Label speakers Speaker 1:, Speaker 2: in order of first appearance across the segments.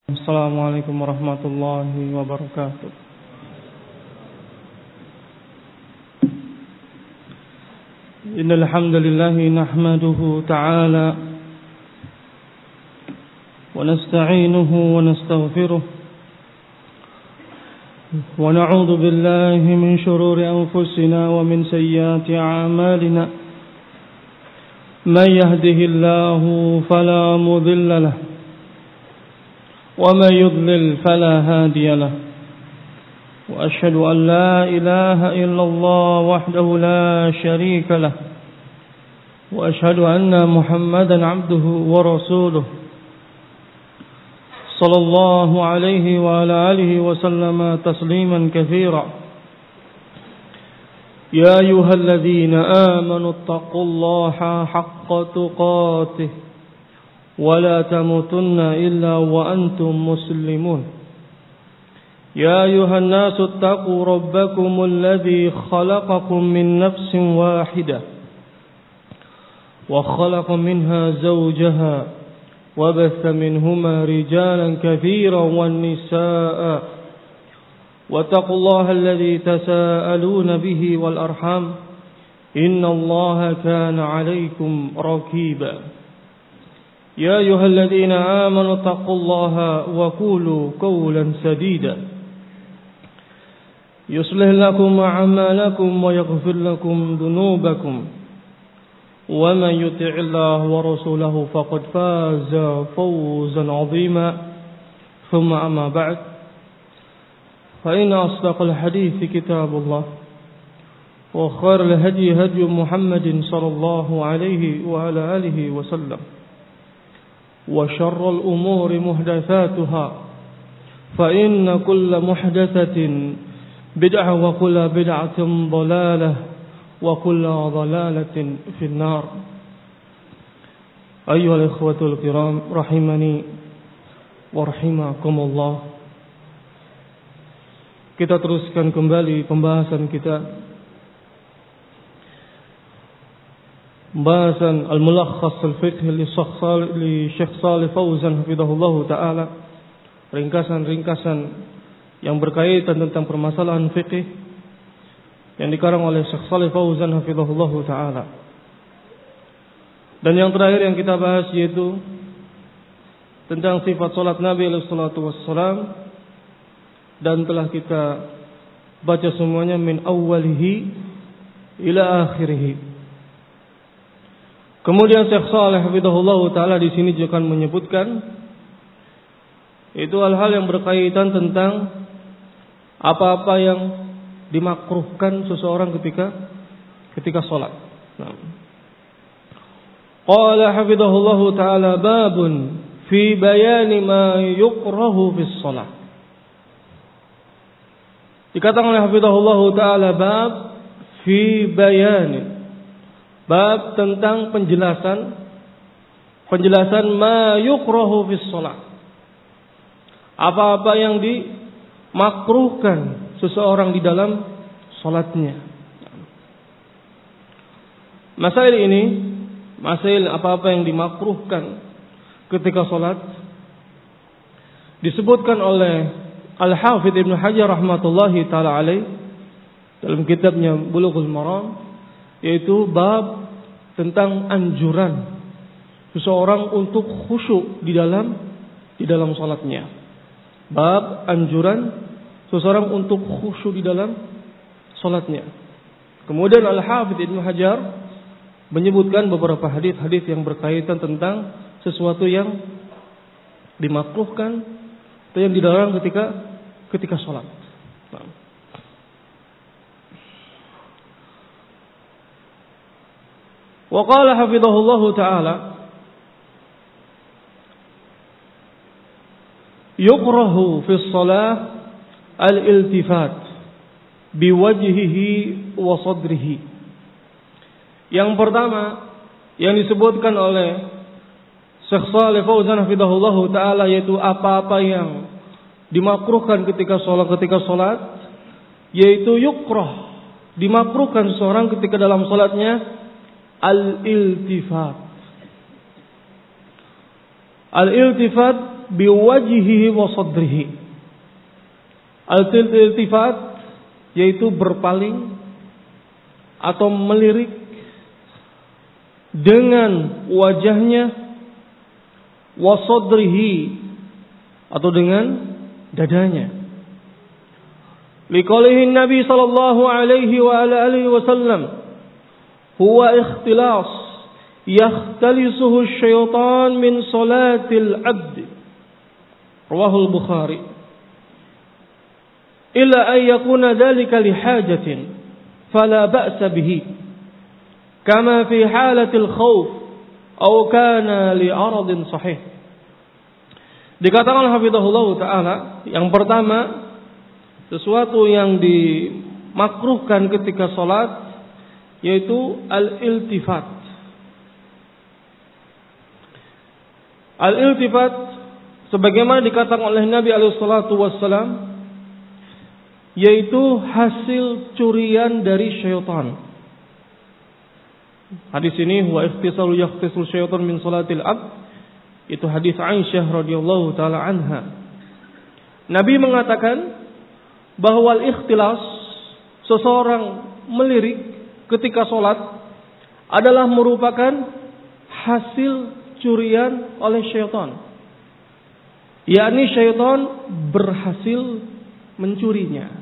Speaker 1: Assalamualaikum warahmatullahi wabarakatuh. Innal hamdalillah nahmaduhu ta'ala wa nasta'inuhu wa nastaghfiruh wa na'udzu billahi min shururi anfusina wa min sayyiati a'malina. Man yahdihillahu fala mudilla lahu ومن يضلل فلا هادي له وأشهد أن لا إله إلا الله وحده لا شريك له وأشهد أن محمدا عبده ورسوله صلى الله عليه وعلى آله وسلم تسليما كثيرا. يا أيها الذين آمنوا اتقوا الله حق تقاته ولا تموتن إلا وأنتم مسلمون. يا أيها الناس اتقوا ربكم الذي خلقكم من نفس واحدة وخلق منها زوجها وبث منهما رجالا كثيرا والنساء واتقوا الله الذي تساءلون به والأرحام إن الله كان عليكم رقيبا. يا أيها الذين آمنوا اتقوا الله وقولوا قولا سديدا يصلح لكم أعمالكم ويغفر لكم ذنوبكم ومن يطع الله ورسوله فقد فاز فوزا عظيما. ثم أما بعد فإن أصدق الحديث كتاب الله وخير الهدي هدي محمد صلى الله عليه وعلى آله وسلم وشر الأمور محدثاتها فإن كل محدثة بدعة وكل بدعة ضلالة وكل ضلالة في النار. أيها الإخوة الكرام رحمني ورحمكم الله. Kita teruskan kembali pembahasan kita, pembahasan al-mulakhas al-fiqh li Syekh Shalih Fauzan hafizahullah ta'ala, ringkasan-ringkasan yang berkaitan tentang permasalahan fikih yang dikarang oleh Syekh Shalih Fauzan hafizahullah ta'ala. Dan yang terakhir yang kita bahas yaitu tentang sifat salat Nabi alaihi salatu wassalam, dan telah kita baca semuanya min awwalihi ila akhirih. Kemudian Syekh Shalih hafizahullah taala di sini juga akan menyebutkan itu hal-hal yang berkaitan tentang apa-apa yang dimakruhkan seseorang ketika salat. Nah. Qala hafizahullah taala babun fi bayani ma yukrahu fis shalah. Dikatakan oleh hafizahullah taala bab fi bayani, bab tentang penjelasan ma yukrahu fis shalah, apa-apa yang dimakruhkan seseorang di dalam salatnya. Masail ini, masail apa-apa yang dimakruhkan ketika salat, disebutkan oleh Al-Hafidz Ibnu Hajar rahmatullahi taala alaih dalam kitabnya Bulughul Maram, yaitu bab tentang anjuran seseorang untuk khusyuk di dalam salatnya. Bab anjuran seseorang untuk khusyuk di dalam salatnya. Kemudian Al-Hafidz Ibnu Hajar menyebutkan beberapa hadis-hadis yang berkaitan tentang sesuatu yang dimakruhkan atau yang dilarang ketika salat. Wa qala hafizahullah ta'ala yukrahu fi shalah al-iltifat biwajhihi wa sadrihi. Yang pertama yang disebutkan oleh Syekh Shalih Fauzan hafizahullah ta'ala yaitu apa-apa yang dimakruhkan ketika salat, yaitu yukrah, dimakruhkan seseorang ketika dalam salatnya al-iltifat. Al-iltifat biwajhihi wa sadrihi. Al-iltifat yaitu berpaling atau melirik dengan wajahnya, wa sadrihi atau dengan dadanya. Liqaulihi Nabi sallallahu alaihi wa ala alihi wasallam, huwa ikhtilas yakhtalisuhu syaitan min salatil abd. Rawahul Bukhari. Illa an yakuna dhalika li hajatin fala ba'sa bihi kama fi halatil khawf aw kana li aradin sahih. Dikatakan hafizahullah taala, yang pertama, sesuatu yang dimakruhkan ketika salat yaitu al-iltifat. Al-iltifat sebagaimana dikatakan oleh Nabi alaihi salatu wassalam, yaitu hasil curian dari syaitan. Hadis ini huwa ikhtisaru yakhtisul syaitan min salatil abd, itu hadis Aisyah radhiyallahu taala anha. Nabi mengatakan bahwa al-ikhtilas, seseorang melirik ketika salat, adalah merupakan hasil curian oleh syaitan. Yakni syaitan berhasil mencurinya.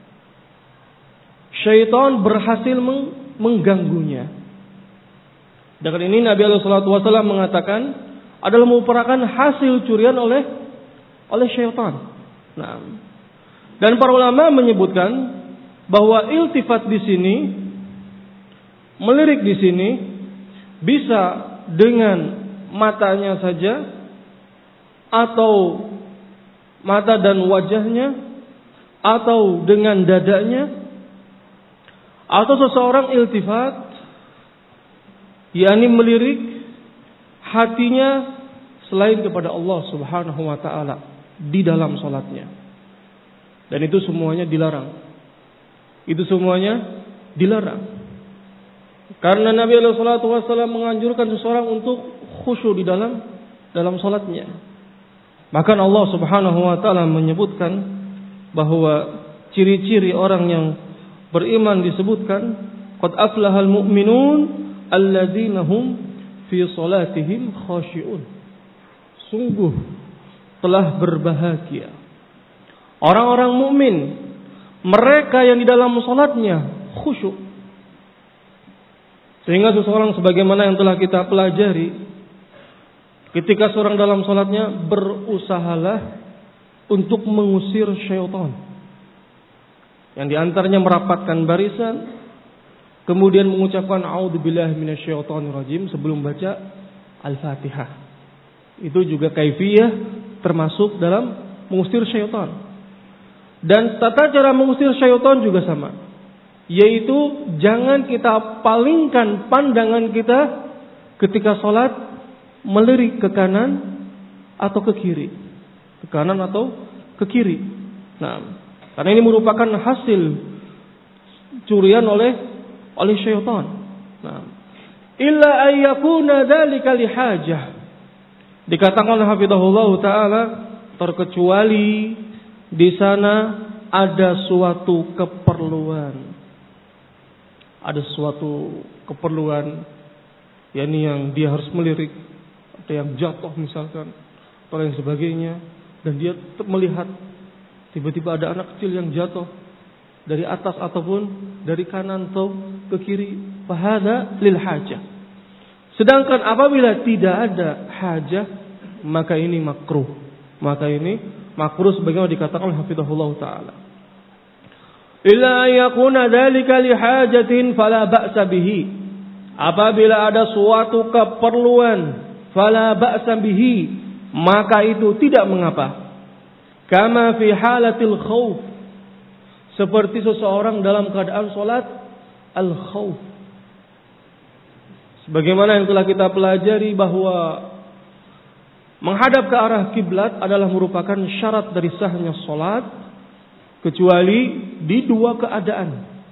Speaker 1: Syaitan berhasil mengganggunya. Dengan ini Nabi SAW mengatakan adalah merupakan hasil curian oleh syaitan. Nah, dan para ulama menyebutkan bahwa iltifat di sini, melirik di sini, bisa dengan matanya saja atau mata dan wajahnya, atau dengan dadanya, atau seseorang iltifat yakni melirik hatinya selain kepada Allah Subhanahu wa taala di dalam salatnya. Dan itu semuanya dilarang. Itu semuanya dilarang. Karena Nabi sallallahu alaihi wasallam menganjurkan seseorang untuk khusyuk di dalam salatnya. Bahkan Allah Subhanahu wa taala menyebutkan bahwa ciri-ciri orang yang beriman disebutkan, qad aflahal mu'minun alladzina hum fi salatihim khashi'un. Sungguh telah berbahagia orang-orang mukmin, mereka yang di dalam salatnya khusyuk. Sehingga seseorang sebagaimana yang telah kita pelajari, ketika seorang dalam salatnya berusahalah untuk mengusir syaitan. Yang diantaranya merapatkan barisan, kemudian mengucapkan a'udzubillahi minasyaitonirrajim sebelum baca Al-Fatihah. Itu juga kaifiyah termasuk dalam mengusir syaitan. Dan tata cara mengusir syaitan juga sama, yaitu jangan kita palingkan pandangan kita ketika salat melirik ke kanan atau ke kiri, ke kanan atau ke kiri. Nah, karena ini merupakan hasil curian oleh syaitan. Nah, illa ayyakuna dzalika lihajah. Dikatakan oleh hafizahullah taala, terkecuali di sana ada suatu keperluan. Ada suatu keperluan, yakni yang dia harus melirik, ada yang jatuh misalkan, atau yang sebagainya, dan dia melihat tiba-tiba ada anak kecil yang jatuh dari atas ataupun dari kanan atau ke kiri, fahada lil hajah. Sedangkan apabila tidak ada hajah, maka ini makruh. Maka ini makruh sebagaimana dikatakan oleh hafizahullah taala. Illa yakuna dzalika li hajatin fala ba'sa bihi. Apabila ada suatu keperluan, fala ba'sa bihi, maka itu tidak mengapa. Kama fi halatil khauf, seperti seseorang dalam keadaan salat al-khauf. Sebagaimana yang telah kita pelajari bahwa menghadap ke arah kiblat adalah merupakan syarat dari sahnya salat, kecuali di dua keadaan.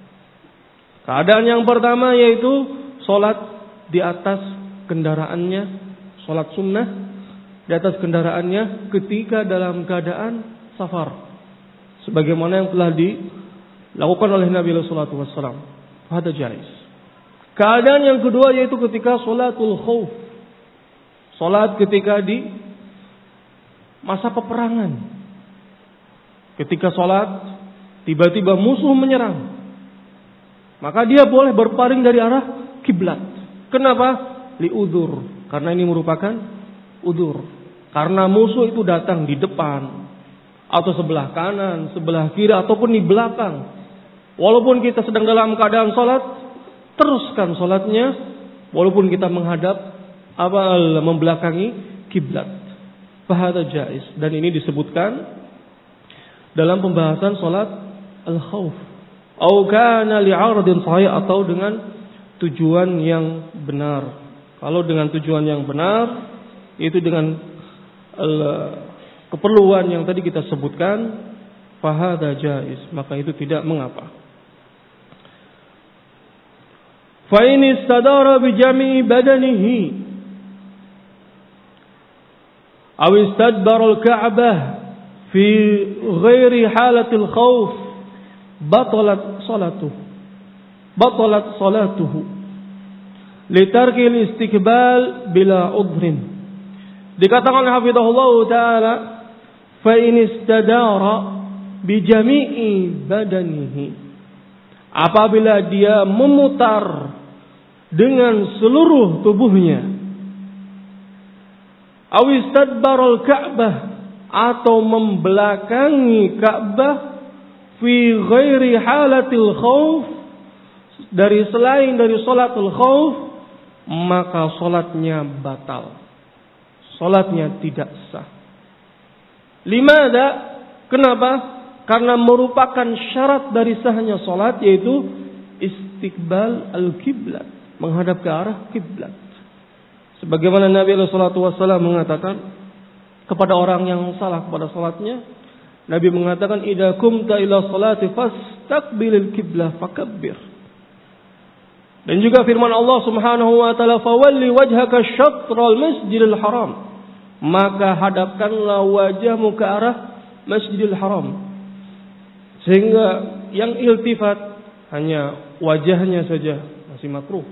Speaker 1: Keadaan yang pertama yaitu salat di atas kendaraannya, salat sunnah. di atas kendaraannya ketika dalam keadaan safar, sebagaimana yang telah dilakukan oleh Nabi sallallahu alaihi wasallam. Hada jaiz. Keadaan yang kedua yaitu ketika salatul khauf. Salat ketika di masa peperangan. Ketika salat tiba-tiba musuh menyerang, maka dia boleh berpaling dari arah kiblat. Kenapa? Liudzur. Karena ini merupakan udzur. Karena musuh itu datang di depan atau sebelah kanan, sebelah kiri ataupun di belakang. Walaupun kita sedang dalam keadaan salat, teruskan salatnya walaupun kita menghadap membelakangi kiblat. Fahada jaiz. Dan ini disebutkan dalam pembahasan salat al-khauf. Au kana li'aradin sahih, atau dengan tujuan yang benar. Kalau dengan tujuan yang benar, itu dengan keperluan yang tadi kita sebutkan, fahada jaiz, maka itu tidak mengapa. Fa in istadara bi jami'i badanihi aw istadbara al-ka'bah fi ghairi halatil khauf batalat salatuhu litarki al-istiqbal bila udhrin. Dikatakan hafizahullah taala, fa in istadara bi jami'i badanihi, apabila dia memutar dengan seluruh tubuhnya, aw istadbara al-ka'bah, atau membelakangi Ka'bah, fi ghairi halatil khauf, dari selain dari salatul khauf, maka salatnya batal. Salatnya tidak sah. Limada? Kenapa? Karena merupakan syarat dari sahnya salat, yaitu istiqbal al-kiblat, menghadap ke arah kiblat. Sebagaimana Nabi sallallahu alaihi wasallam mengatakan kepada orang yang salah pada salatnya, Nabi mengatakan, idza kumta ila salati fastaqbilil qiblah fakabbir. Dan juga firman Allah Subhanahu wa taala, fawalli wajhaka syatral masjidil haram, maka hadapkanlah wajahmu ke arah Masjidil Haram. Sehingga yang iltifat hanya wajahnya saja masih makruh,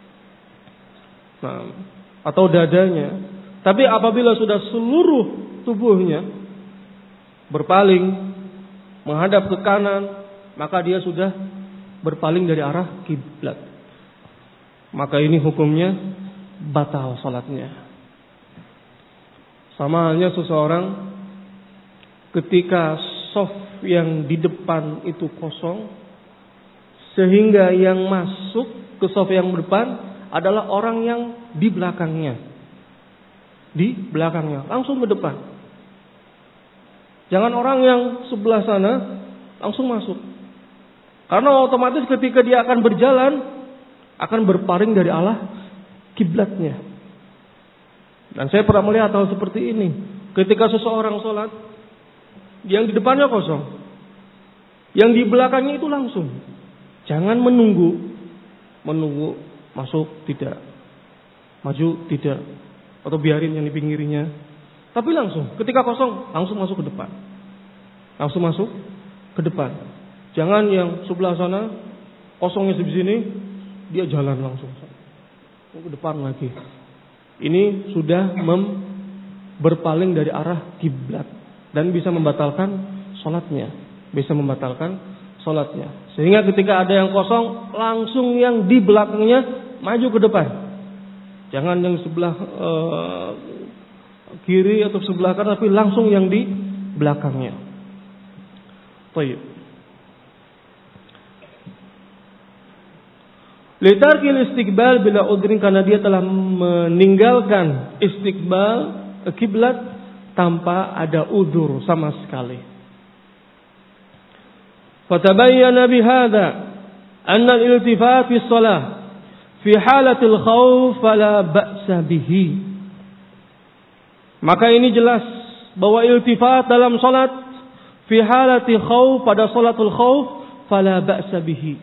Speaker 1: nah, atau dadanya. Tapi apabila sudah seluruh tubuhnya berpaling menghadap ke kanan, maka dia sudah berpaling dari arah kiblat. Maka ini hukumnya batal salatnya. Sama halnya seseorang ketika shaf yang di depan itu kosong, sehingga yang masuk ke shaf yang depan adalah orang yang di belakangnya. Di belakangnya, langsung ke depan. Jangan orang yang sebelah sana langsung masuk. Karena otomatis ketika dia akan berjalan, akan berpaling dari arah kiblatnya. Dan saya pernah melihat hal seperti ini. Ketika seseorang sholat, yang di depannya kosong, yang di belakangnya itu langsung. Jangan menunggu masuk tidak, maju tidak, atau biarin yang di pinggirnya. Tapi langsung, ketika kosong, langsung masuk ke depan. Langsung masuk ke depan. Jangan yang sebelah sana, kosongnya di sini, dia jalan langsung ke depan lagi. Ini sudah berpaling dari arah kiblat dan bisa membatalkan sholatnya. Sehingga ketika ada yang kosong, langsung yang di belakangnya maju ke depan. Jangan yang sebelah kiri atau sebelah kanan, tapi langsung yang di belakangnya. Baik. Litarkil istiqbal bila udrin, karena dia telah meninggalkan istiqbal kiblat tanpa ada udzur sama sekali. Fatabayyana bihadza anna al-iltifat fi shalah fi halatil khauf fala ba'sa bihi. Maka ini jelas bahwa iltifat dalam salat fi halati khauf, pada salatul khauf, fala ba'sa bihi.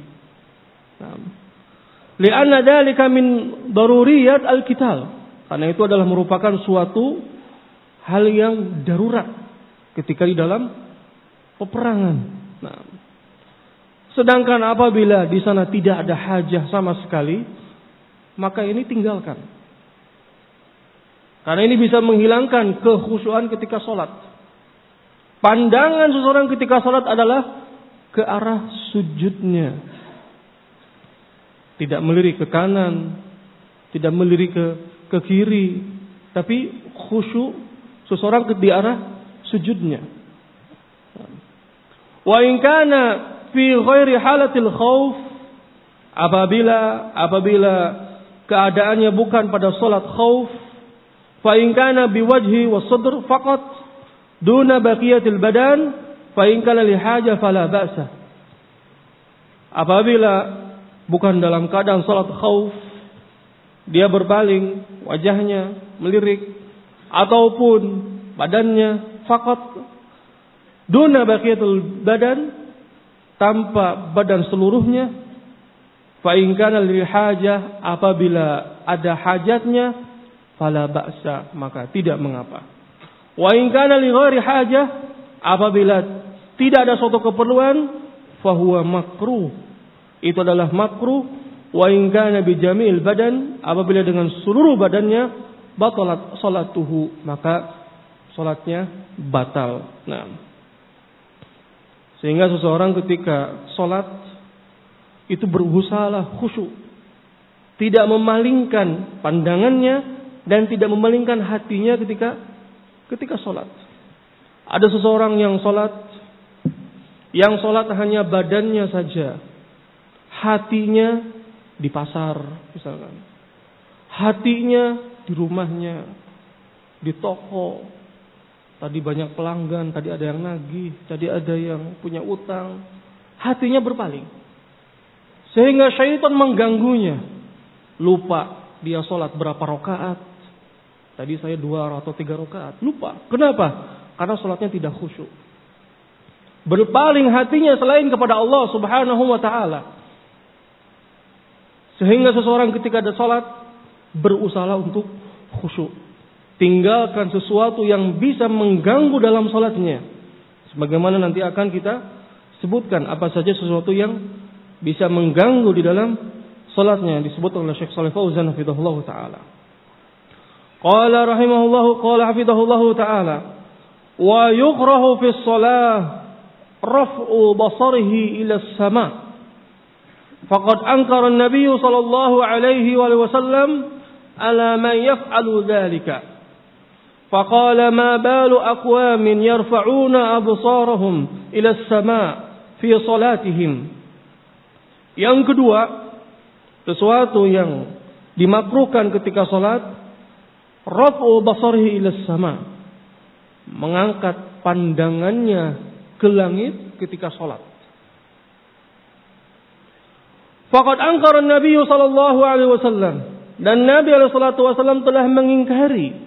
Speaker 1: Lianna dzalika min daruriyat al-qital. Karena itu adalah merupakan suatu hal yang darurat ketika di dalam peperangan. Nah, sedangkan apabila di sana tidak ada hajah sama sekali, maka ini tinggalkan. Karena ini bisa menghilangkan kekhusyuan ketika sholat. Pandangan seseorang ketika sholat adalah ke arah sujudnya. Tidak melirik ke kanan, tidak melirik ke kiri, tapi khusyuk seseorang di arah sujudnya. Wa in kana fi ghairi halatil khauf, apabila keadaannya bukan pada salat khauf, fa in kana biwajhi was sadr faqat duna baqiyatil badan, fa in kana li haja fala ba'sa. Apabila bukan dalam keadaan salat khauf, dia berpaling, wajahnya melirik ataupun badannya faqat duna baqiyatul badan, tanpa badan seluruhnya, fa in kana lil hajah, apabila ada hajatnya, fala ba'sa, maka tidak mengapa. Wa in kana li ghairi hajah, apabila tidak ada suatu keperluan, fa huwa makruh, itu adalah makruh. Wa in kana bi jami'il badan, apabila dengan seluruh badannya, batalat salatuhu, maka salatnya batal. Nah, sehingga seseorang ketika salat itu berusahalah khusyuk, tidak memalingkan pandangannya dan tidak memalingkan hatinya ketika salat. Ada seseorang yang salat hanya badannya saja, hatinya di pasar misalkan, hatinya di rumahnya, di toko. Tadi banyak pelanggan, tadi ada yang nagih, tadi ada yang punya utang. Hatinya berpaling, sehingga syaitan mengganggunya. Lupa dia sholat berapa rakaat. Tadi saya 2 atau 3 rakaat. Lupa. Kenapa? Karena sholatnya tidak khusyuk. Berpaling hatinya selain kepada Allah Subhanahu wa ta'ala. Sehingga seseorang ketika ada sholat berusaha untuk khusyuk. Tinggalkan sesuatu yang bisa mengganggu dalam salatnya. Sebagaimana nanti akan kita sebutkan apa saja sesuatu yang bisa mengganggu di dalam salatnya, disebut oleh Syekh Shalih Fauzan hafizahullah taala. Qala rahimahullah qala hafizahullah taala wa yukrahu fi shalah raf'u basarihi ila as-sama'. Faqad ankara an-nabiy sallallahu alaihi wasallam ala man yaf'alu dhalika. فقال ما بال أقوام يرفعون أبصارهم إلى السماء في صلاتهم. Yang kedua, sesuatu yang dimakruhkan ketika salat, raf'u basarihi ila sama, mengangkat pandangannya ke langit ketika salat. Faqad ankara an-nabiy sallallahu alaihi wasallam, dan Nabi alaihi salatu wasallam telah mengingkari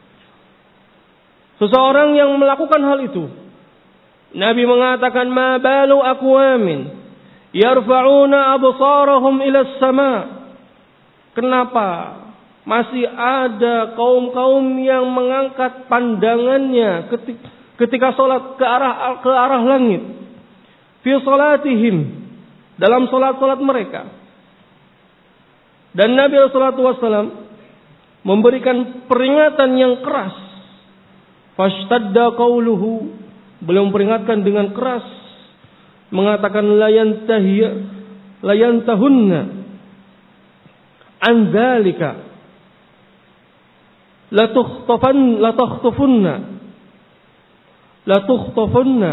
Speaker 1: seseorang yang melakukan hal itu. Nabi mengatakan, ma balu aqwamin yarfa'una absarahum ila as-sama'. Kenapa masih ada kaum-kaum yang mengangkat pandangannya ketika salat ke arah langit? Fi salatihim, dalam salat-salat mereka. Dan Nabi sallallahu alaihi wasallam memberikan peringatan yang keras. Fashtadda qawluhu, beliau memperingatkan dengan keras, mengatakan la yantahunna an dzalika la tukhtafunna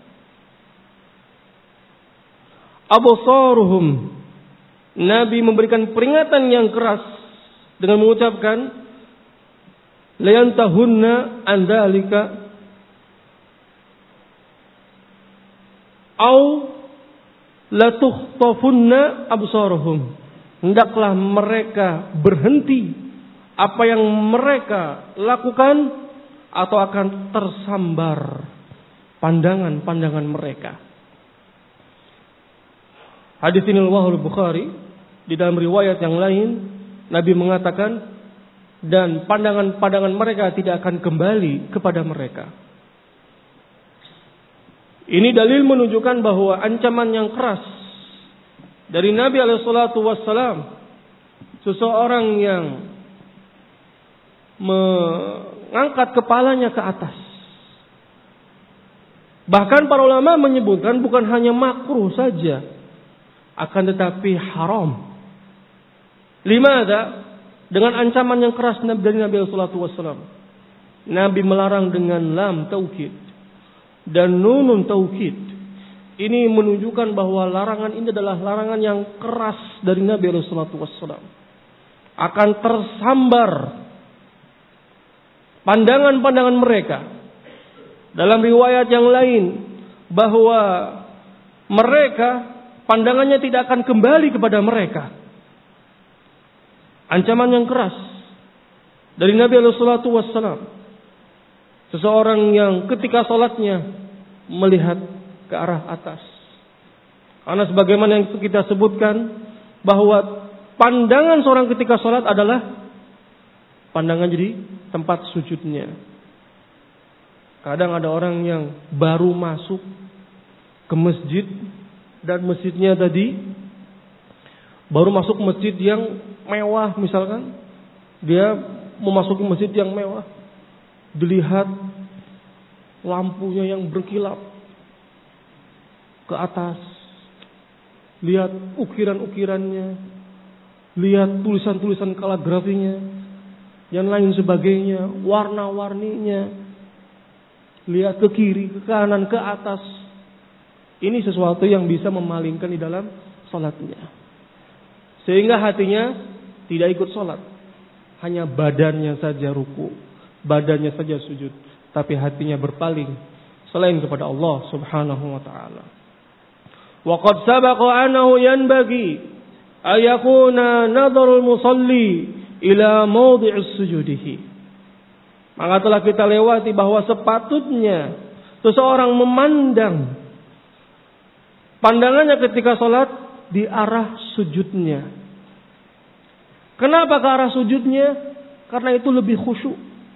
Speaker 1: absaruhum. Nabi memberikan peringatan yang keras dengan mengucapkan la yantahunna an dzalika au la tukhtafunna absaruhum. Hendaklah mereka berhenti apa yang mereka lakukan atau akan tersambar pandangan-pandangan mereka. Hadis ini riwayat Bukhari. Di dalam riwayat yang lain Nabi mengatakan dan pandangan-pandangan mereka tidak akan kembali kepada mereka. Ini dalil menunjukkan bahwa ancaman yang keras dari Nabi alaihissalatu wassalam, seseorang yang mengangkat kepalanya ke atas. Bahkan para ulama menyebutkan bukan hanya makruh saja, akan tetapi haram. Limadha? Dengan ancaman yang keras dari Nabi sallallahu alaihi wasallam. Nabi melarang dengan lam taukid dan nunun taukid. Ini menunjukkan bahwa larangan ini adalah larangan yang keras dari Nabi sallallahu alaihi wasallam. Akan tersambar pandangan-pandangan mereka. Dalam riwayat yang lain bahwa mereka pandangannya tidak akan kembali kepada mereka. Ancaman yang keras dari Nabi sallallahu alaihi wasallam. Seseorang yang ketika salatnya melihat ke arah atas. Karena sebagaimana yang kita sebutkan bahwa pandangan seorang ketika salat adalah pandangan jadi tempat sujudnya. Kadang ada orang yang baru masuk ke masjid dan masjidnya tadi baru masuk masjid yang mewah misalkan, dia memasuki masjid yang mewah, dilihat lampunya yang berkilap ke atas, lihat ukiran-ukirannya, lihat tulisan-tulisan kaligrafinya, yang lain sebagainya, warna-warninya, lihat ke kiri, ke kanan, ke atas. Ini sesuatu yang bisa memalingkan di dalam salatnya. Sehingga hatinya tidak ikut salat. Hanya badannya saja ruku, badannya saja sujud, tapi hatinya berpaling selain kepada Allah Subhanahu wa taala. Wa qad sabaqa annahu yanbaghi ayakuna nadharul musalli ila mawdi'is sujudihi. Maka telah kita lewati bahwa sepatutnya seseorang memandang pandangannya ketika salat di arah sujudnya. Kenapa ke arah sujudnya? Karena itu lebih khusyuk.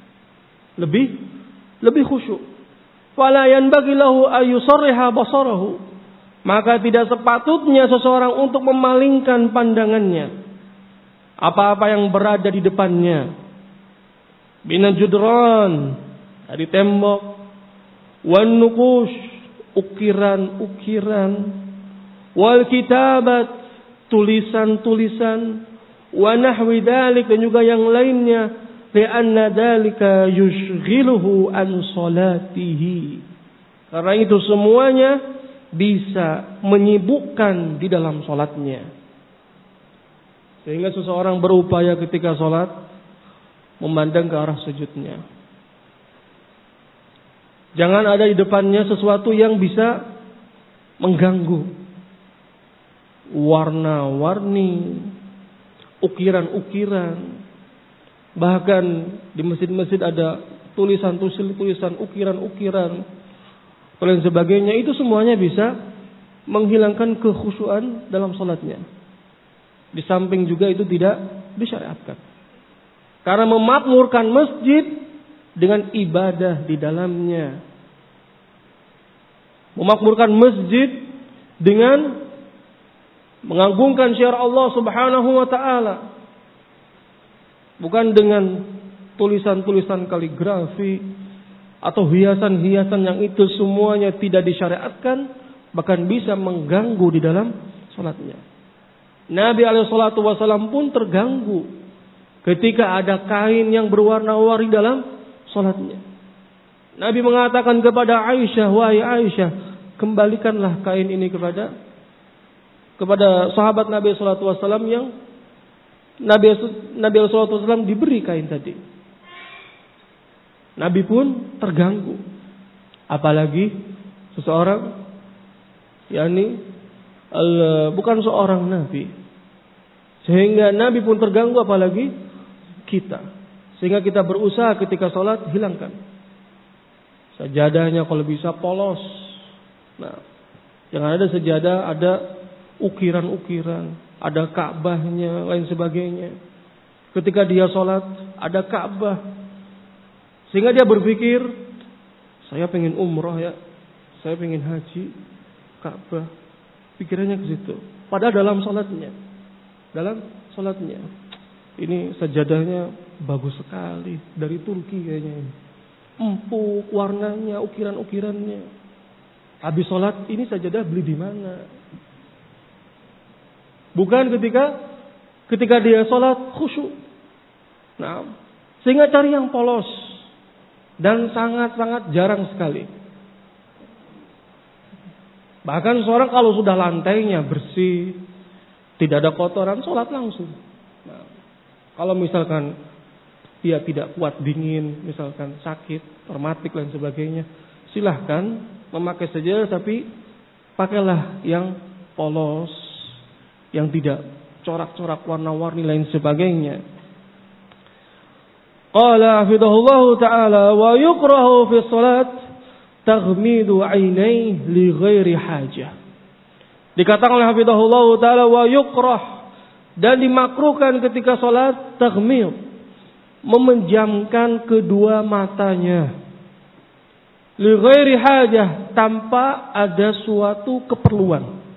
Speaker 1: Lebih khusyuk. Fala yanbaghi lahu ayyusarriha basarahu. Maka tidak sepatutnya seseorang untuk memalingkan pandangannya. Apa-apa yang berada di depannya. Bina judran, dari tembok, wan nuqush, ukiran-ukiran, wal kitabat, tulisan-tulisan, wa nahwi dzalik, dan juga yang lainnya, li'anna dzalika yushghiluhu an salatihi. Karena itu semuanya bisa menyibukkan di dalam salatnya. Sehingga seseorang berupaya ketika salat memandang ke arah sujudnya. Jangan ada di depannya sesuatu yang bisa mengganggu. Warna-warni, ukiran-ukiran. Bahkan di masjid-masjid ada tulisan-tulisan, ukiran-ukiran, dan lain sebagainya. Itu semuanya bisa menghilangkan kekhusyuan dalam salatnya. Di samping juga itu tidak disyariatkan. Karena memakmurkan masjid dengan ibadah di dalamnya. Memakmurkan masjid dengan mengagungkan syiar Allah Subhanahu wa taala. Bukan dengan tulisan-tulisan kaligrafi atau hiasan-hiasan yang itu semuanya tidak disyariatkan, bahkan bisa mengganggu di dalam salatnya. Nabi alaihi salatu wasallam pun terganggu ketika ada kain yang berwarna-warni dalam salatnya. Nabi mengatakan kepada Aisyah, "Wahai Aisyah, kembalikanlah kain ini kepada sahabat Nabi sallallahu alaihi wasallam yang Nabi sallallahu alaihi wasallam diberi kain tadi." Nabi pun terganggu. Apalagi seseorang bukan seorang nabi. Sehingga Nabi pun terganggu, apalagi kita. Sehingga kita berusaha ketika sholat hilangkan sajadahnya kalau bisa polos. Nah, jangan ada sajadah, ada ukiran-ukiran, ada Ka'bahnya, lain sebagainya. ketika dia sholat ada Ka'bah, sehingga dia berpikir, saya pengen umroh ya, saya pengen haji, Ka'bah, pikirannya ke situ. Padahal dalam sholatnya, ini sajadahnya bagus sekali dari Turki kayaknya ini, empuk warnanya, ukiran-ukirannya. Habis sholat, ini sajadah beli di mana? Bukan ketika dia sholat khusyuk. Nah, sehingga cari yang polos dan sangat-sangat jarang sekali. Bahkan seorang kalau sudah lantainya bersih, tidak ada kotoran, sholat langsung. Nah, kalau misalkan dia tidak kuat dingin, misalkan sakit, rematik dan sebagainya, silahkan memakai saja, tapi pakailah yang polos, yang tidak corak-corak warna-warni lain sebagainya. Qala hafidhahullahu ta'ala wa yukrahu fi salat taghmidu 'ainaihi li ghairi hajah. Dikatakan oleh hafidhahullahu ta'ala wa yukrah, dan dimakruhkan ketika salat taghmid, memejamkan kedua matanya, li ghairi hajah, tanpa ada suatu keperluan.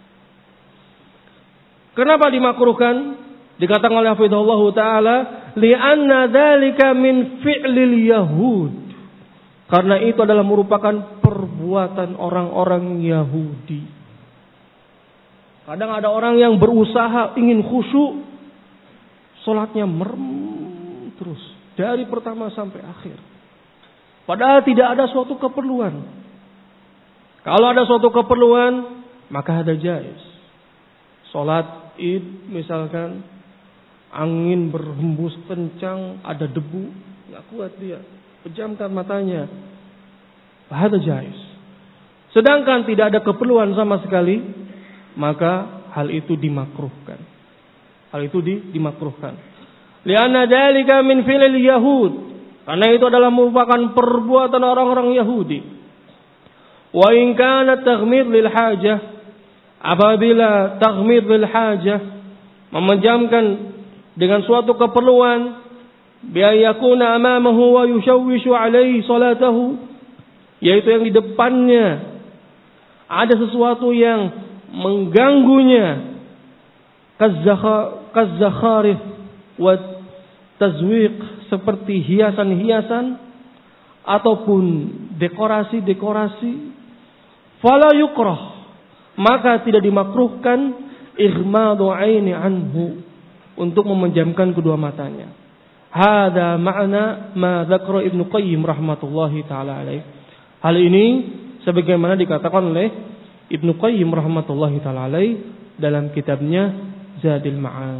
Speaker 1: Kenapa dimakruhkan? Dikatakan oleh hafizahullah ta'ala, li'anna dzalika min fi'lil yahud. Karena itu adalah merupakan perbuatan orang-orang Yahudi. Kadang ada orang yang berusaha ingin khusyuk, salatnya merem terus dari pertama sampai akhir. Padahal tidak ada suatu keperluan. Kalau ada suatu keperluan, maka ada jaiz. Salat Id misalkan, angin berhembus kencang, ada debu, nggak kuat dia, pejamkan matanya, ada jaiz. Sedangkan tidak ada keperluan sama sekali, maka hal itu dimakruhkan. Dimakruhkan. Lianna dzalika min fi'lil yahud. Karena itu adalah merupakan perbuatan orang-orang Yahudi. Wa in kana taghmid lil hajah, apabila taghmid lil hajah, memejamkan dengan suatu keperluan, bi yakuna amamahu wa yushawwishu alaihi salatahu, yaitu yang di depannya ada sesuatu yang mengganggunya, kazzakharif wa tazwiq, seperti hiasan-hiasan ataupun dekorasi-dekorasi, fala yukrah, maka tidak dimakruhkan ighmadu aini anhu, untuk memejamkan kedua matanya. Hada makna ma dzakara Ibnu Qayyim rahmatullahi taala alaih. Hal ini sebagaimana dikatakan oleh Ibnu Qayyim rahmatullahi taala alaih dalam kitabnya Zadil Ma'ad.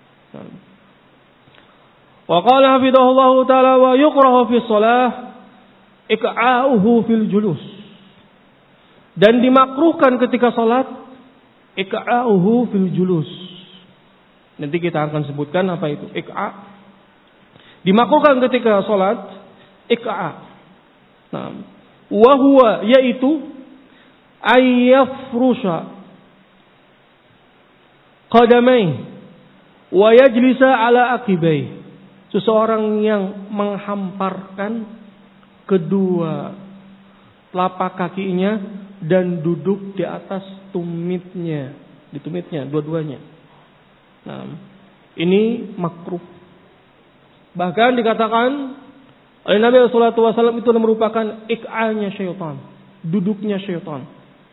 Speaker 1: Wa qala hafidhahullahu taala wa yukrahu fi shalah iqa'uhu fil julus. Dan dimakruhkan ketika salat iqa'uhu fil julus. Nanti kita akan sebutkan apa itu iqa'. Dimakruhkan ketika salat iqa'. Nah, wa huwa, yaitu ayyafrusha qadamai wa yajlisa ala aqibai. Seseorang yang menghamparkan kedua telapak kakinya dan duduk di atas tumitnya, di tumitnya dua-duanya. Nah, ini makruh. Bahkan dikatakan oleh Nabi sallallahu alaihi wasallam itu merupakan iq'anya syaitan, duduknya syaitan.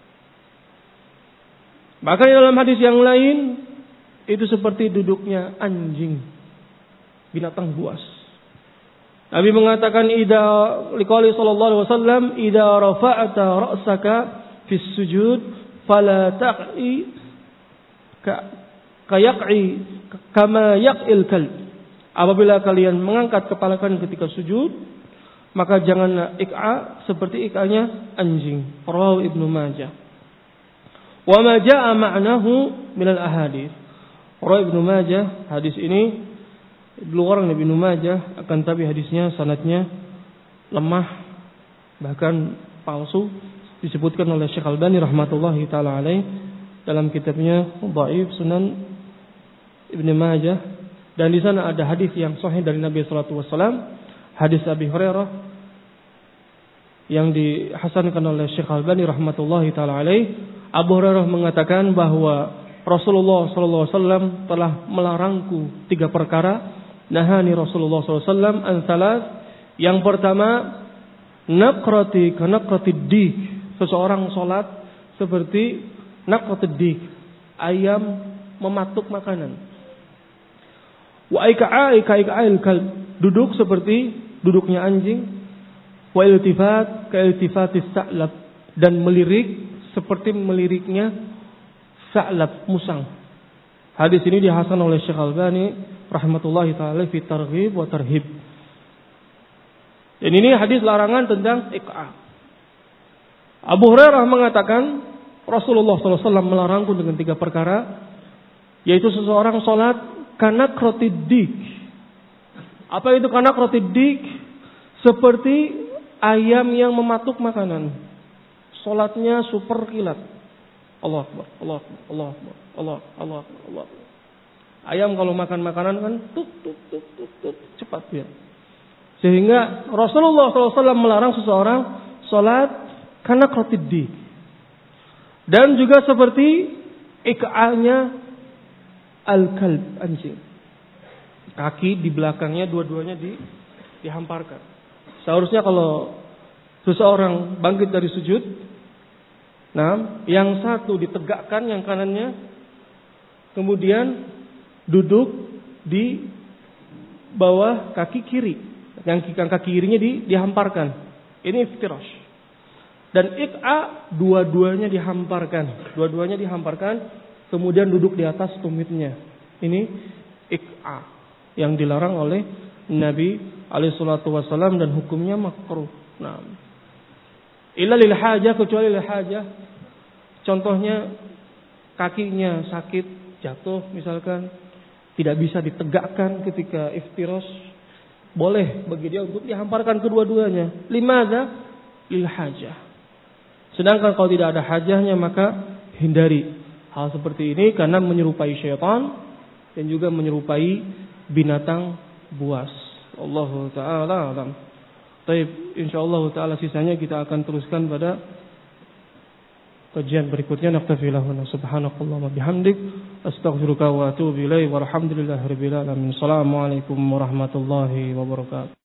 Speaker 1: Bahkan dalam hadis yang lain itu seperti duduknya anjing, binatang buas. Nabi mengatakan idza liqali sallallahu alaihi wasallam idza rafa'ta ra'saka fis sujud fala taqi kayaqi kama yaqil kalb. Apabila kalian mengangkat kepala kalian ketika sujud, maka janganlah iqa seperti iqanya anjing. Rawahu Ibnu Majah. Wa ma jaa'a ma'nahu min al-ahadits. Rawahu Ibnu Majah, hadis ini dikeluarkan oleh Ibnu Majah, akan tapi hadisnya sanadnya lemah, bahkan palsu, disebutkan oleh Syekh Albani rahmatullahi taala alaih dalam kitabnya Dhaif Sunan Ibnu Majah Dan di sana ada hadis yang sahih dari Nabi sallallahu alaihi wasallam, hadis Abi Hurairah yang dihasankan oleh Syekh Albani rahmatullahi taala alaih. Abu Hurairah mengatakan bahwa Rasulullah sallallahu alaihi wasallam telah melarangku 3 perkara. Nahani Rasulullah sallallahu alaihi wasallam an salas. Yang pertama, naqrati kanaqrati dik. Seseorang salat seperti naqrati dik, ayam mematuk makanan. Wa ika'il kalb, duduk seperti duduknya anjing. Wa iltifat ka'iltifatis sa'lab, dan melirik seperti meliriknya sa'lab, musang. Hadis ini dihasan oleh Syekh Albani rahmatullahi taala fi targhib wa tarhib. Dan ini hadis larangan tentang iqa'. Abu Hurairah mengatakan Rasulullah SAW melarangku dengan 3 perkara, yaitu seseorang sholat kanak rotidik. Apa itu kanak rotidik? Seperti ayam yang mematuk makanan. Sholatnya super kilat. Allah Akbar, Allah Akbar, Allah Akbar, Allah Akbar, Allah Akbar. Ayam kalau makan makanan kan tuk cepat ya. Sehingga Rasulullah SAW melarang seseorang sholat kanak rotidik. Dan juga seperti iqa'nya al-kalb, anjing. Kaki di belakangnya dua-duanya dihamparkan. Seharusnya kalau seseorang bangkit dari sujud, yang satu ditegakkan, yang kanannya, kemudian duduk di bawah kaki kiri, yang kaki kirinya dihamparkan. Ini iftirash. Dan iqa' dua-duanya dihamparkan, kemudian duduk di atas tumitnya. Ini iqa' yang dilarang oleh Nabi alaihi salatu wasallam dan hukumnya makruh. Illa lil hajah, kecuali lil hajah. Contohnya kakinya sakit, jatuh misalkan, tidak bisa ditegakkan ketika iftirash, boleh bagi dia untuk dihamparkan kedua-duanya. Limadza? Lil hajah. Sedangkan kalau tidak ada hajahnya, maka hindari hal seperti ini karena menyerupai syaitan dan juga menyerupai binatang buas. Allahu ta'ala alam. Baik, insyaallah ta'ala sisanya kita akan teruskan pada kajian berikutnya. Naktafi lahuna subhanakallahumma bihamdik astaghfiruka wa atubu ilaik walhamdulillahirabbil alamin. Assalamualaikum warahmatullahi wabarakatuh.